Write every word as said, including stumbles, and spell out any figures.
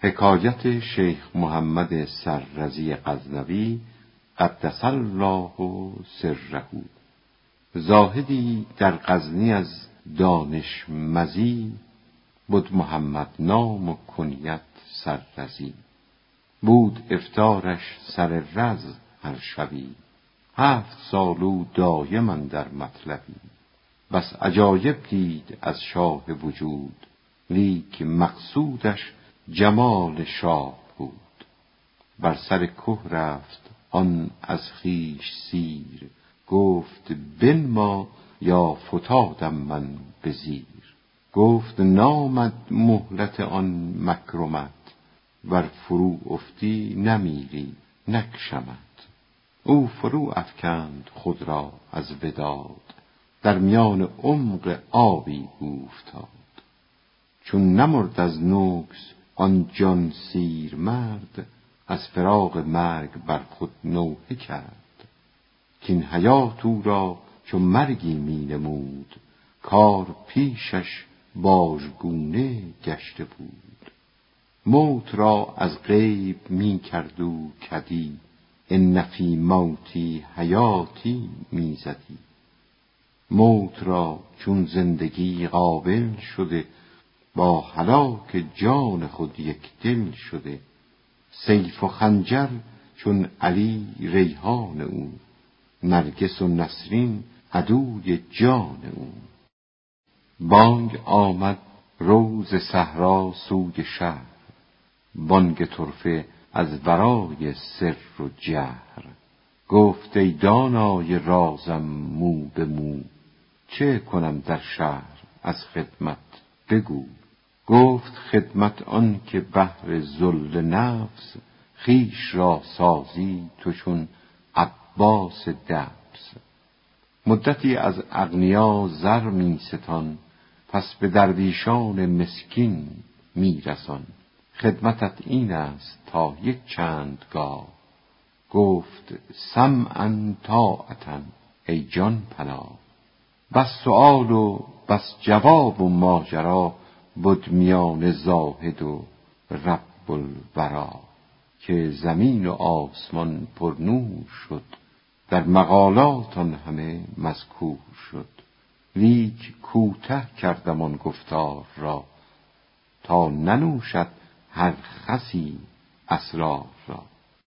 حکایت شیخ محمد سررضی غزنوی قدس الله سره. زاهدی در غزنی از دانش مزی، بود محمد نام و کنیت سررضی. بود افطارش سر رز هر شبی، هفت سالو دایم اندر مطلبی. بس عجایب دید از شاه وجود، لیک مقصودش جمال شاه بود. بر سر که رفت آن از خویش سیر، گفت بنما یا فتادم من به زیر. گفت نامد مهلت آن مکرمت، ور فرو افتی نمیری نکشمت. او فرو افکند خود را از وداد، در میان عمق آبی اوفتاد. چون نمرد از نوکس آن جان سیر مرد، از فراق مرگ بر خود نوحه کرد. کین حیات او را چون مرگی می نمود، کار پیشش باژگونه گشته بود. موت را از غیب می کرد او کدی، ان فی موتی حیاتی می زدی. موت را چون زندگی قابل شده، با هلاک جان خود یک دل شده. سیف و خنجر چون علی ریحان او، نرگس و نسرین عدوی جان او. بانگ آمد روز صحرا سوی شهر، بانگ طرفه از ورای سر و جهر. گفت ای دانای رازم مو به مو، چه کنم در شهر از خدمت بگو. گفت خدمت آن که بهر ذل نفس، خویش را سازی تو چون عباس دبس. مدتی از اغنیا زر می ستان، پس به درویشان مسکین می رسان. خدمتت این است تا یک چند گاه، گفت سمعا طاعتا ای جان پناه. بس سؤال و بس جواب و ماجرا، بود میان زاهد و رب الورا. که زمین و آسمان پر نور شد، در مقالات آن همه مذکور شد. لیک کوته کردم آن گفتار را، تا ننوشد هر خسی اسرار را.